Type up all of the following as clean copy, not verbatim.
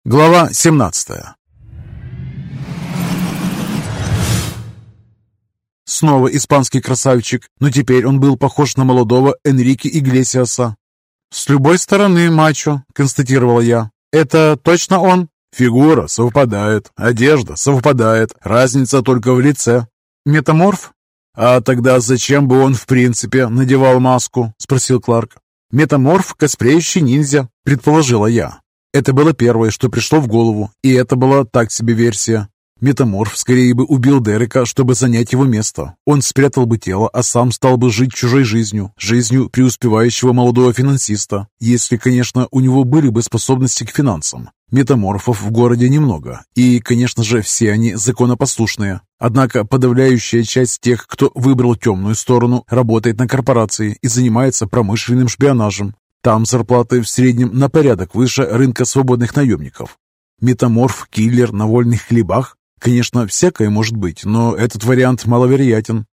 Глава 17. Снова испанский красавчик, но теперь он был похож на молодого Энрике Иглесиаса. «С любой стороны мачо», — констатировала я. «Это точно он?» «Фигура совпадает, одежда совпадает, разница только в лице». «Метаморф?» «А тогда зачем бы он в принципе надевал маску?» — спросил Кларк. «Метаморф, косплеющий ниндзя», — предположила я. Это было первое, что пришло в голову, и это была так себе версия. Метаморф скорее бы убил Дерека, чтобы занять его место. Он спрятал бы тело, а сам стал бы жить чужой жизнью, жизнью преуспевающего молодого финансиста, если, конечно, у него были бы способности к финансам. Метаморфов в городе немного, и, конечно же, все они законопослушные. Однако подавляющая часть тех, кто выбрал темную сторону, работает на корпорации и занимается промышленным шпионажем. Там зарплаты в среднем на порядок выше рынка свободных наемников. Метаморф-киллер на вольных хлебах? Конечно, всякое может быть, но этот вариант маловероятен.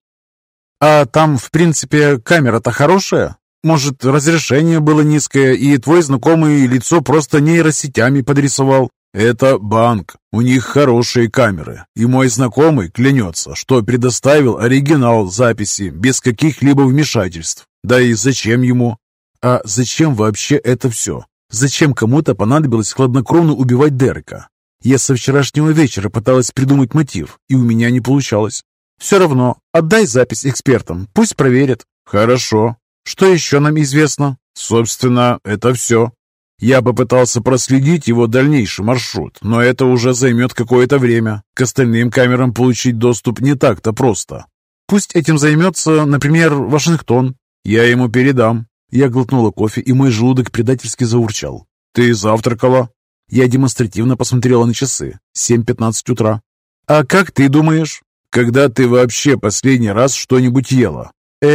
А там, в принципе, камера-то хорошая? Может, разрешение было низкое, и твой знакомый лицо просто нейросетями подрисовал? Это банк, у них хорошие камеры, и мой знакомый клянется, что предоставил оригинал записи без каких-либо вмешательств. Да и зачем ему? А зачем вообще это все? Зачем кому-то понадобилось хладнокровно убивать Дерека? Я со вчерашнего вечера пыталась придумать мотив, и у меня не получалось. Все равно, отдай запись экспертам, пусть проверят. Хорошо. Что еще нам известно? Собственно, это все. Я попытался проследить его дальнейший маршрут, но это уже займет какое-то время. К остальным камерам получить доступ не так-то просто. Пусть этим займется, например, Вашингтон. Я ему передам. Я глотнула кофе, и мой желудок предательски заурчал. «Ты завтракала?» Я демонстративно посмотрела на часы. 7:15 утра. «А как ты думаешь?» «Когда ты вообще последний раз что-нибудь ела?»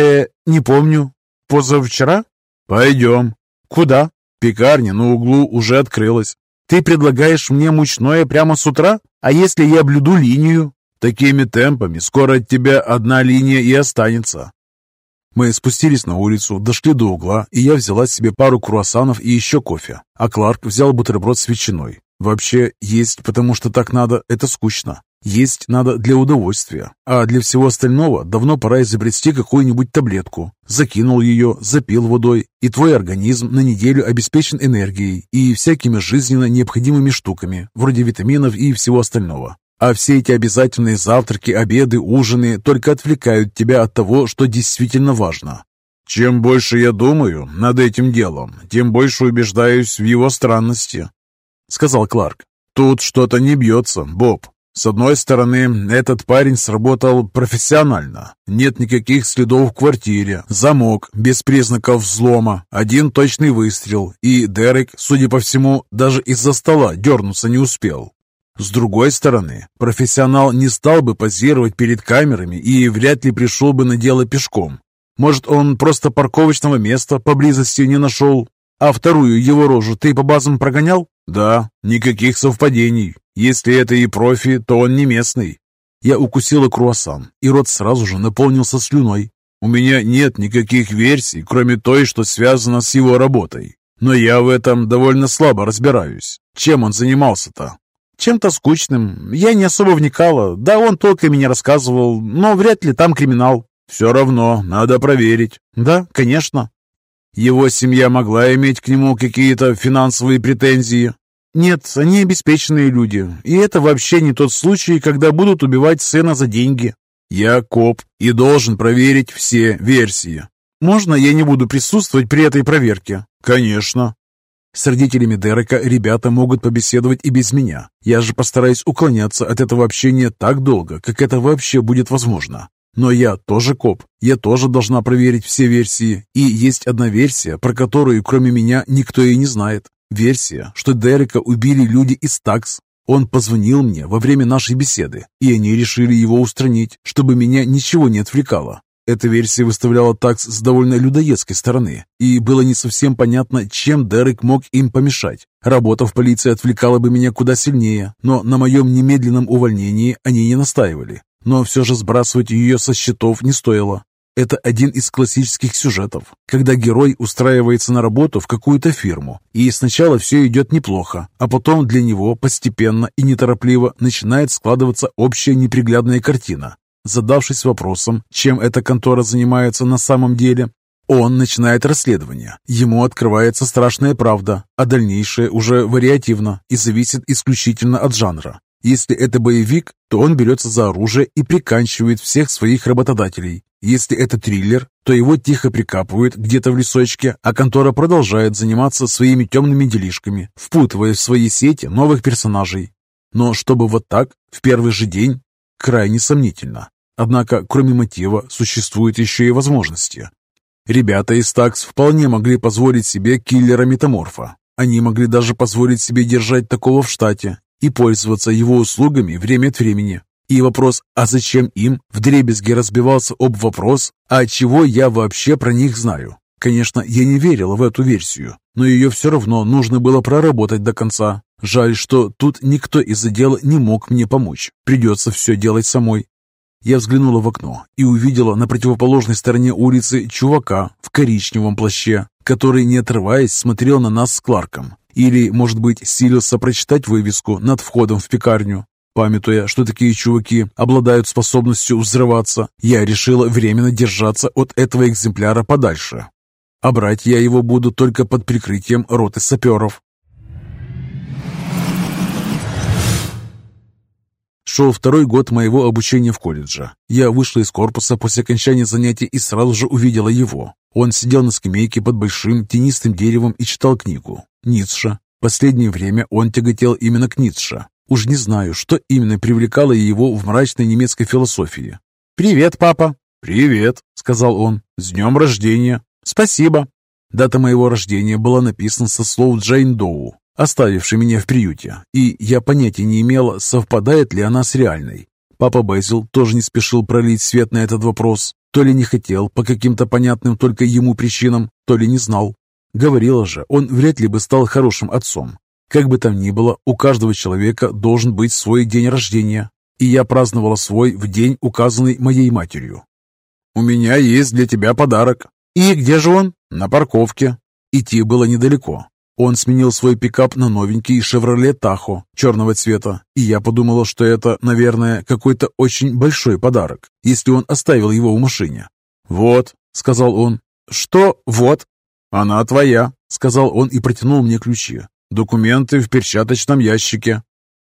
Не помню. Позавчера?» «Пойдем». «Куда?» «Пекарня на углу уже открылась». «Ты предлагаешь мне мучное прямо с утра? А если я блюду линию?» «Такими темпами скоро от тебя одна линия и останется». Мы спустились на улицу, дошли до угла, и я взяла себе пару круассанов и еще кофе, а Кларк взял бутерброд с ветчиной. Вообще, есть потому что так надо, это скучно. Есть надо для удовольствия, а для всего остального давно пора изобрести какую-нибудь таблетку. Закинул ее, запил водой, и твой организм на неделю обеспечен энергией и всякими жизненно необходимыми штуками, вроде витаминов и всего остального. А все эти обязательные завтраки, обеды, ужины только отвлекают тебя от того, что действительно важно. Чем больше я думаю над этим делом, тем больше убеждаюсь в его странности, сказал Кларк. Тут что-то не бьется, Боб. С одной стороны, этот парень сработал профессионально. Нет никаких следов в квартире, замок без признаков взлома, один точный выстрел, и Дерек, судя по всему, даже из-за стола дернуться не успел. С другой стороны, профессионал не стал бы позировать перед камерами и вряд ли пришел бы на дело пешком. Может, он просто парковочного места поблизости не нашел? А вторую его рожу ты по базам прогонял? Да, никаких совпадений. Если это и профи, то он не местный. Я укусила круассан, и рот сразу же наполнился слюной. У меня нет никаких версий, кроме той, что связана с его работой. Но я в этом довольно слабо разбираюсь. Чем он занимался-то? Чем-то скучным. Я не особо вникала. Да, он толком и не рассказывал, но вряд ли там криминал. Все равно, надо проверить. Да, конечно. Его семья могла иметь к нему какие-то финансовые претензии? Нет, они обеспеченные люди. И это вообще не тот случай, когда будут убивать сына за деньги. Я коп и должен проверить все версии. Можно я не буду присутствовать при этой проверке? Конечно. С родителями Дерека ребята могут побеседовать и без меня. Я же постараюсь уклоняться от этого общения так долго, как это вообще будет возможно. Но я тоже коп. Я тоже должна проверить все версии. И есть одна версия, про которую кроме меня никто и не знает. Версия, что Дерека убили люди из ТАКС. Он позвонил мне во время нашей беседы, и они решили его устранить, чтобы меня ничего не отвлекало. Эта версия выставляла ТАКС с довольно людоедской стороны, и было не совсем понятно, чем Дерек мог им помешать. Работа в полиции отвлекала бы меня куда сильнее, но на моем немедленном увольнении они не настаивали. Но все же сбрасывать ее со счетов не стоило. Это один из классических сюжетов, когда герой устраивается на работу в какую-то фирму, и сначала все идет неплохо, а потом для него постепенно и неторопливо начинает складываться общая неприглядная картина. Задавшись вопросом, чем эта контора занимается на самом деле, он начинает расследование. Ему открывается страшная правда, а дальнейшее уже вариативно и зависит исключительно от жанра. Если это боевик, то он берется за оружие и приканчивает всех своих работодателей. Если это триллер, то его тихо прикапывают где-то в лесочке, а контора продолжает заниматься своими темными делишками, впутывая в свои сети новых персонажей. Но чтобы вот так, в первый же день, крайне сомнительно. Однако, кроме мотива, существуют еще и возможности. Ребята из ТАКС вполне могли позволить себе киллера-метаморфа. Они могли даже позволить себе держать такого в штате и пользоваться его услугами время от времени. И вопрос, а зачем им, вдребезги разбивался об вопрос, а чего я вообще про них знаю. Конечно, я не верила в эту версию, но ее все равно нужно было проработать до конца. Жаль, что тут никто из отдела не мог мне помочь. Придется все делать самой. Я взглянула в окно и увидела на противоположной стороне улицы чувака в коричневом плаще, который, не отрываясь, смотрел на нас с Кларком. Или, может быть, силился прочитать вывеску над входом в пекарню. Памятуя, что такие чуваки обладают способностью взрываться, я решила временно держаться от этого экземпляра подальше. А брать я его буду только под прикрытием роты саперов. Шел второй год моего обучения в колледже. Я вышла из корпуса после окончания занятий и сразу же увидела его. Он сидел на скамейке под большим тенистым деревом и читал книгу. Ницше. Последнее время он тяготел именно к Ницше. Уж не знаю, что именно привлекало его в мрачной немецкой философии. «Привет, папа!» «Привет!» — сказал он. «С днем рождения!» «Спасибо!» Дата моего рождения была написана со слов Джейн Доу, оставившей меня в приюте, и я понятия не имела, совпадает ли она с реальной. Папа Безил тоже не спешил пролить свет на этот вопрос. То ли не хотел по каким-то понятным только ему причинам, то ли не знал. Говорила же, он вряд ли бы стал хорошим отцом. Как бы там ни было, у каждого человека должен быть свой день рождения, и я праздновала свой в день, указанный моей матерью. «У меня есть для тебя подарок». «И где же он?» «На парковке». Идти было недалеко. Он сменил свой пикап на новенький «Шевроле Тахо» черного цвета, и я подумала, что это, наверное, какой-то очень большой подарок, если он оставил его в машине. «Вот», — сказал он. «Что «вот»?» «Она твоя», — сказал он и протянул мне ключи. «Документы в перчаточном ящике».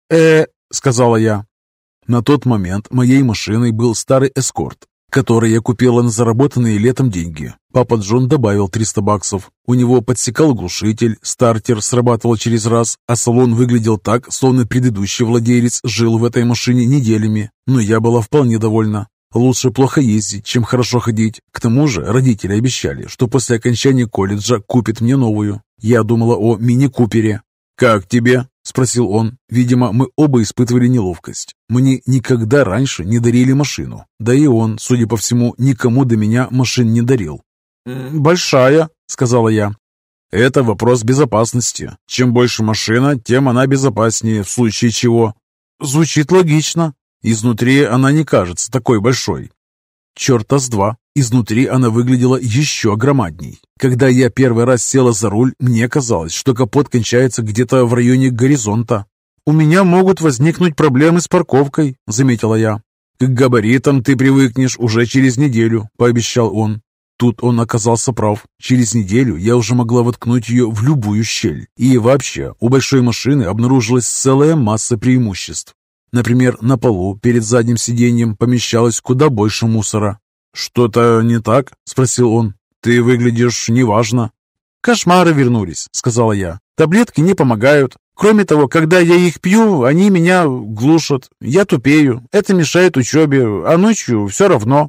Сказала я. На тот момент моей машиной был старый «Эскорт», который я купила на заработанные летом деньги. Папа Джон добавил $300. У него подсекал глушитель, стартер срабатывал через раз, а салон выглядел так, словно предыдущий владелец жил в этой машине неделями. Но я была вполне довольна. Лучше плохо ездить, чем хорошо ходить. К тому же родители обещали, что после окончания колледжа купят мне новую. Я думала о мини-купере. «Как тебе?» – спросил он. Видимо, мы оба испытывали неловкость. Мне никогда раньше не дарили машину. Да и он, судя по всему, никому до меня машин не дарил. «Большая», – сказала я. «Это вопрос безопасности. Чем больше машина, тем она безопаснее, в случае чего». «Звучит логично». Изнутри она не кажется такой большой. Черта с два. Изнутри она выглядела еще громадней. Когда я первый раз села за руль, мне казалось, что капот кончается где-то в районе горизонта. «У меня могут возникнуть проблемы с парковкой», — заметила я. «К габаритам ты привыкнешь уже через неделю», — пообещал он. Тут он оказался прав. Через неделю я уже могла воткнуть ее в любую щель. И вообще, у большой машины обнаружилась целая масса преимуществ. Например, на полу перед задним сиденьем помещалось куда больше мусора. «Что-то не так?» – спросил он. «Ты выглядишь неважно». «Кошмары вернулись», – сказала я. «Таблетки не помогают. Кроме того, когда я их пью, они меня глушат. Я тупею. Это мешает учебе, а ночью все равно».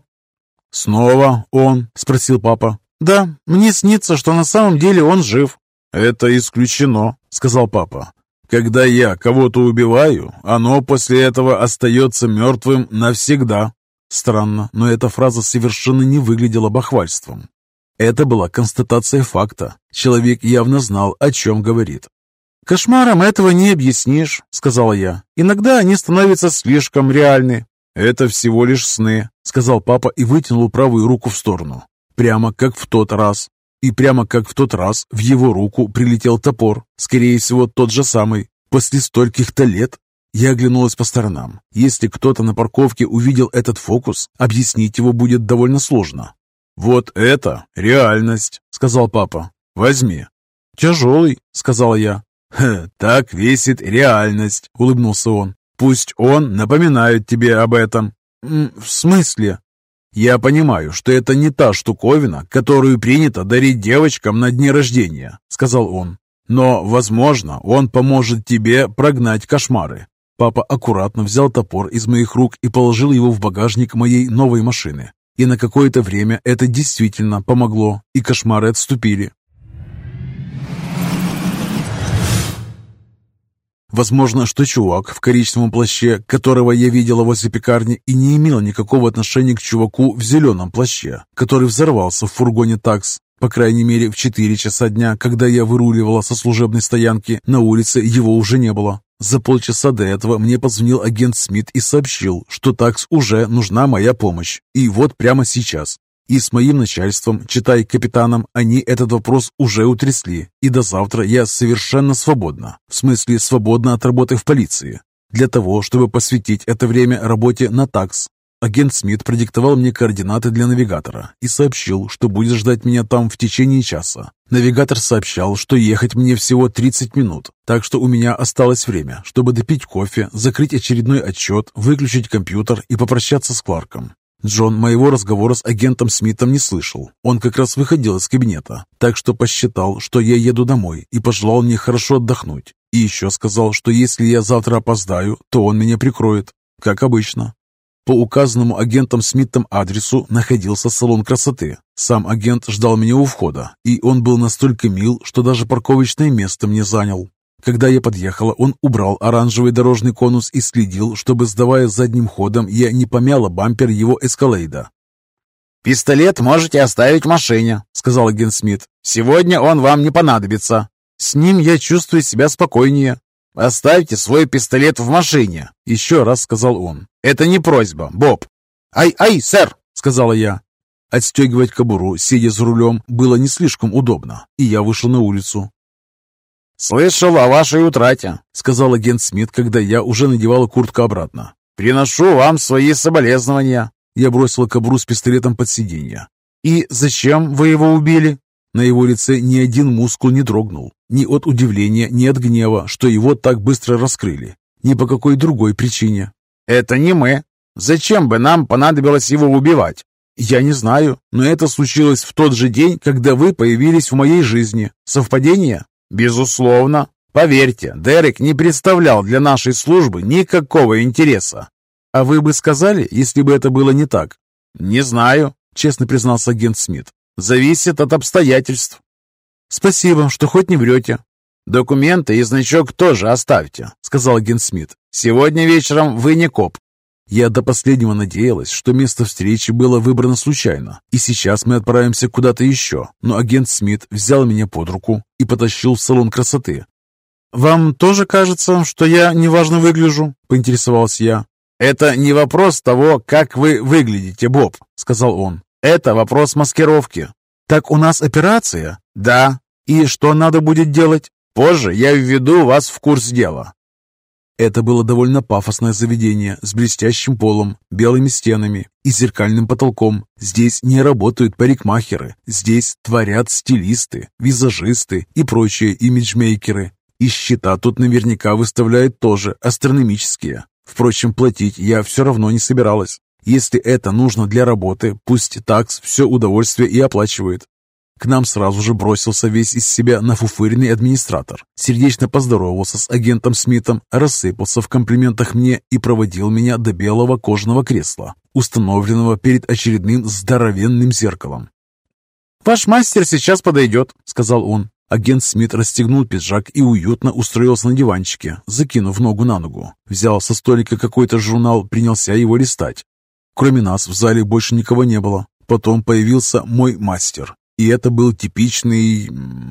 «Снова он?» – спросил папа. «Да, мне снится, что на самом деле он жив». «Это исключено», – сказал папа. «Когда я кого-то убиваю, оно после этого остается мертвым навсегда». Странно, но эта фраза совершенно не выглядела бахвальством. Это была констатация факта. Человек явно знал, о чем говорит. «Кошмаром этого не объяснишь», — сказала я. «Иногда они становятся слишком реальны». «Это всего лишь сны», — сказал папа и вытянул правую руку в сторону. Прямо как в тот раз. И прямо как в тот раз в его руку прилетел топор. Скорее всего, тот же самый. После стольких-то лет. Я оглянулась по сторонам. Если кто-то на парковке увидел этот фокус, объяснить его будет довольно сложно. «Вот это реальность», — сказал папа. «Возьми». «Тяжелый», — сказала я. «Так весит реальность», — улыбнулся он. «Пусть он напоминает тебе об этом». «В смысле?» «Я понимаю, что это не та штуковина, которую принято дарить девочкам на дни рождения», — сказал он. «Но, возможно, он поможет тебе прогнать кошмары». Папа аккуратно взял топор из моих рук и положил его в багажник моей новой машины. И на какое-то время это действительно помогло, и кошмары отступили. Возможно, что чувак в коричневом плаще, которого я видела возле пекарни, и не имел никакого отношения к чуваку в зеленом плаще, который взорвался в фургоне такс. По крайней мере, в 4 часа дня, когда я выруливала со служебной стоянки, на улице его уже не было. За полчаса до этого мне позвонил агент Смит и сообщил, что такс уже нужна моя помощь. И вот прямо сейчас. И с моим начальством, читай капитаном, они этот вопрос уже утрясли. И до завтра я совершенно свободна. В смысле, свободна от работы в полиции. Для того, чтобы посвятить это время работе на такс. Агент Смит продиктовал мне координаты для навигатора и сообщил, что будет ждать меня там в течение часа. Навигатор сообщал, что ехать мне всего 30 минут, так что у меня осталось время, чтобы допить кофе, закрыть очередной отчет, выключить компьютер и попрощаться с Кларком. Джон моего разговора с агентом Смитом не слышал. Он как раз выходил из кабинета, так что посчитал, что я еду домой и пожелал мне хорошо отдохнуть. И еще сказал, что если я завтра опоздаю, то он меня прикроет, как обычно. По указанному агентом Смитом адресу находился салон красоты. Сам агент ждал меня у входа, и он был настолько мил, что даже парковочное место мне занял. Когда я подъехала, он убрал оранжевый дорожный конус и следил, чтобы, сдавая задним ходом, я не помяла бампер его эскалейда. «Пистолет можете оставить в машине», — сказал агент Смит. «Сегодня он вам не понадобится. С ним я чувствую себя спокойнее». «Оставьте свой пистолет в машине», — еще раз сказал он. «Это не просьба, Боб». «Ай, сэр», — сказала я. Отстегивать кобуру, сидя за рулем, было не слишком удобно, и я вышел на улицу. «Слышал о вашей утрате», — сказал агент Смит, когда я уже надевала куртку обратно. «Приношу вам свои соболезнования». Я бросил кобуру с пистолетом под сиденье. «И зачем вы его убили?» На его лице ни один мускул не дрогнул. Ни от удивления, ни от гнева, что его так быстро раскрыли. Ни по какой другой причине. «Это не мы. Зачем бы нам понадобилось его убивать?» «Я не знаю, но это случилось в тот же день, когда вы появились в моей жизни. Совпадение?» «Безусловно. Поверьте, Дерек не представлял для нашей службы никакого интереса». «А вы бы сказали, если бы это было не так?» «Не знаю», — честно признался агент Смит. «Зависит от обстоятельств». «Спасибо, что хоть не врете». «Документы и значок тоже оставьте», — сказал агент Смит. «Сегодня вечером вы не коп». Я до последнего надеялась, что место встречи было выбрано случайно, и сейчас мы отправимся куда-то еще, но агент Смит взял меня под руку и потащил в салон красоты. «Вам тоже кажется, что я неважно выгляжу?» — поинтересовалась я. «Это не вопрос того, как вы выглядите, Боб», — сказал он. «Это вопрос маскировки». «Так у нас операция?» «Да». «И что надо будет делать?» «Позже я введу вас в курс дела». Это было довольно пафосное заведение с блестящим полом, белыми стенами и зеркальным потолком. Здесь не работают парикмахеры, здесь творят стилисты, визажисты и прочие имиджмейкеры. И счета тут наверняка выставляют тоже астрономические. Впрочем, платить я все равно не собиралась. Если это нужно для работы, пусть такс все удовольствие и оплачивает. К нам сразу же бросился весь из себя нафуфыренный администратор. Сердечно поздоровался с агентом Смитом, рассыпался в комплиментах мне и проводил меня до белого кожаного кресла, установленного перед очередным здоровенным зеркалом. «Ваш мастер сейчас подойдет», — сказал он. Агент Смит расстегнул пиджак и уютно устроился на диванчике, закинув ногу на ногу. Взял со столика какой-то журнал, принялся его листать. Кроме нас в зале больше никого не было. Потом появился мой мастер. И это был типичный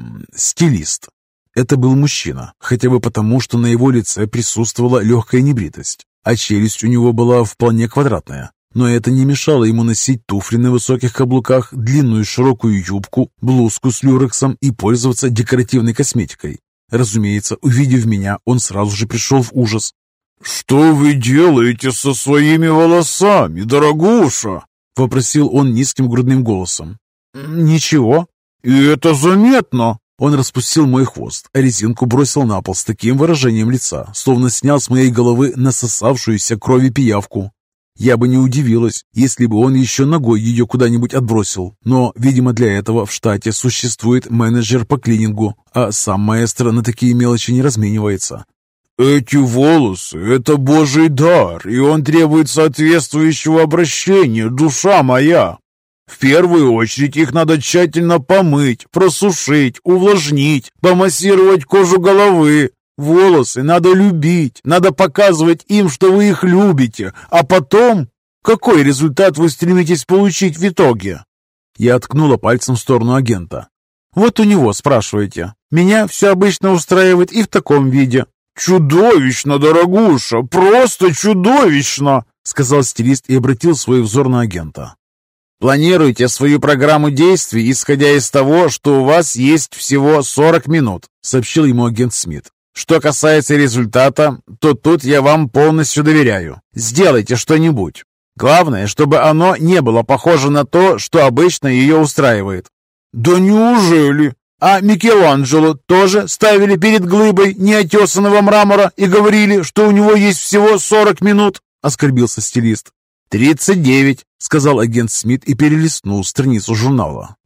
стилист. Это был мужчина, хотя бы потому, что на его лице присутствовала легкая небритость. а челюсть у него была вполне квадратная. Но это не мешало ему носить туфли на высоких каблуках, длинную широкую юбку, блузку с люрексом и пользоваться декоративной косметикой. Разумеется, увидев меня, он сразу же пришел в ужас. «Что вы делаете со своими волосами, дорогуша?» — вопросил он низким грудным голосом. «Ничего». «И это заметно!» Он распустил мой хвост, а резинку бросил на пол с таким выражением лица, словно снял с моей головы насосавшуюся крови пиявку. Я бы не удивилась, если бы он еще ногой ее куда-нибудь отбросил, но, видимо, для этого в штате существует менеджер по клинингу, а сам маэстро на такие мелочи не разменивается. «Эти волосы — это Божий дар, и он требует соответствующего обращения, душа моя. В первую очередь их надо тщательно помыть, просушить, увлажнить, помассировать кожу головы. Волосы надо любить, надо показывать им, что вы их любите, а потом... Какой результат вы стремитесь получить в итоге?» Я ткнула пальцем в сторону агента. «Вот у него спрашиваете. Меня все обычно устраивает и в таком виде». «Чудовищно, дорогуша, просто чудовищно!» — сказал стилист и обратил свой взор на агента. «Планируйте свою программу действий, исходя из того, что у вас есть всего 40 минут», — сообщил ему агент Смит. «Что касается результата, то тут я вам полностью доверяю. Сделайте что-нибудь. Главное, чтобы оно не было похоже на то, что обычно ее устраивает». «Да неужели? А Микеланджело тоже ставили перед глыбой неотесанного мрамора и говорили, что у него есть всего 40 минут?» — оскорбился стилист. 39, — сказал агент Смит и перелистнул страницу журнала.